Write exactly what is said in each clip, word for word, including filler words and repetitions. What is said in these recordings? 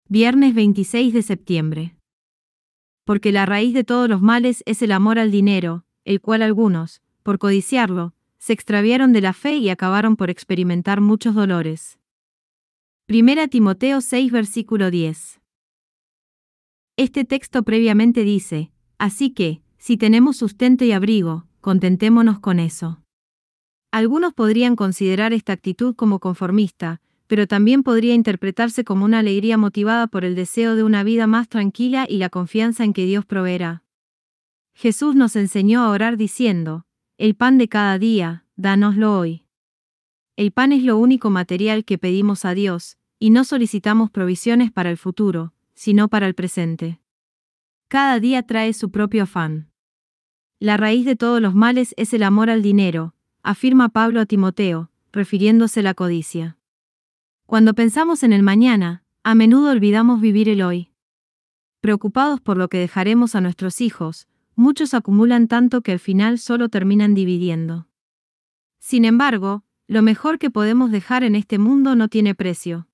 Viernes veintiséis de septiembre. Porque la raíz de todos los males es el amor al dinero, el cual algunos, por codiciarlo, se extraviaron de la fe y acabaron por experimentar muchos dolores. Primera Timoteo seis versículo diez. Este texto previamente dice, así que, si tenemos sustento y abrigo, contentémonos con eso. Algunos podrían considerar esta actitud como conformista, pero también podría interpretarse como una alegría motivada por el deseo de una vida más tranquila y la confianza en que Dios proveerá. Jesús nos enseñó a orar diciendo, el pan de cada día, dánoslo hoy. El pan es lo único material que pedimos a Dios, y no solicitamos provisiones para el futuro, sino para el presente. Cada día trae su propio afán. La raíz de todos los males es el amor al dinero, afirma Pablo a Timoteo, refiriéndose a la codicia. Cuando pensamos en el mañana, a menudo olvidamos vivir el hoy. Preocupados por lo que dejaremos a nuestros hijos, muchos acumulan tanto que al final solo terminan dividiendo. Sin embargo, lo mejor que podemos dejar en este mundo no tiene precio.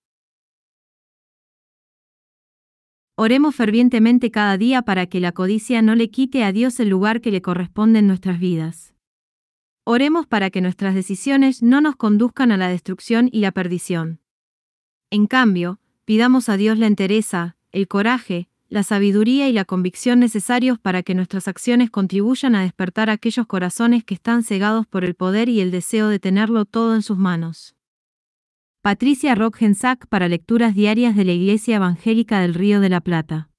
Oremos fervientemente cada día para que la codicia no le quite a Dios el lugar que le corresponde en nuestras vidas. Oremos para que nuestras decisiones no nos conduzcan a la destrucción y la perdición. En cambio, pidamos a Dios la entereza, el coraje, la sabiduría y la convicción necesarios para que nuestras acciones contribuyan a despertar aquellos corazones que están cegados por el poder y el deseo de tenerlo todo en sus manos. Patricia Rock Gensack para Lecturas Diarias de la Iglesia Evangélica del Río de la Plata.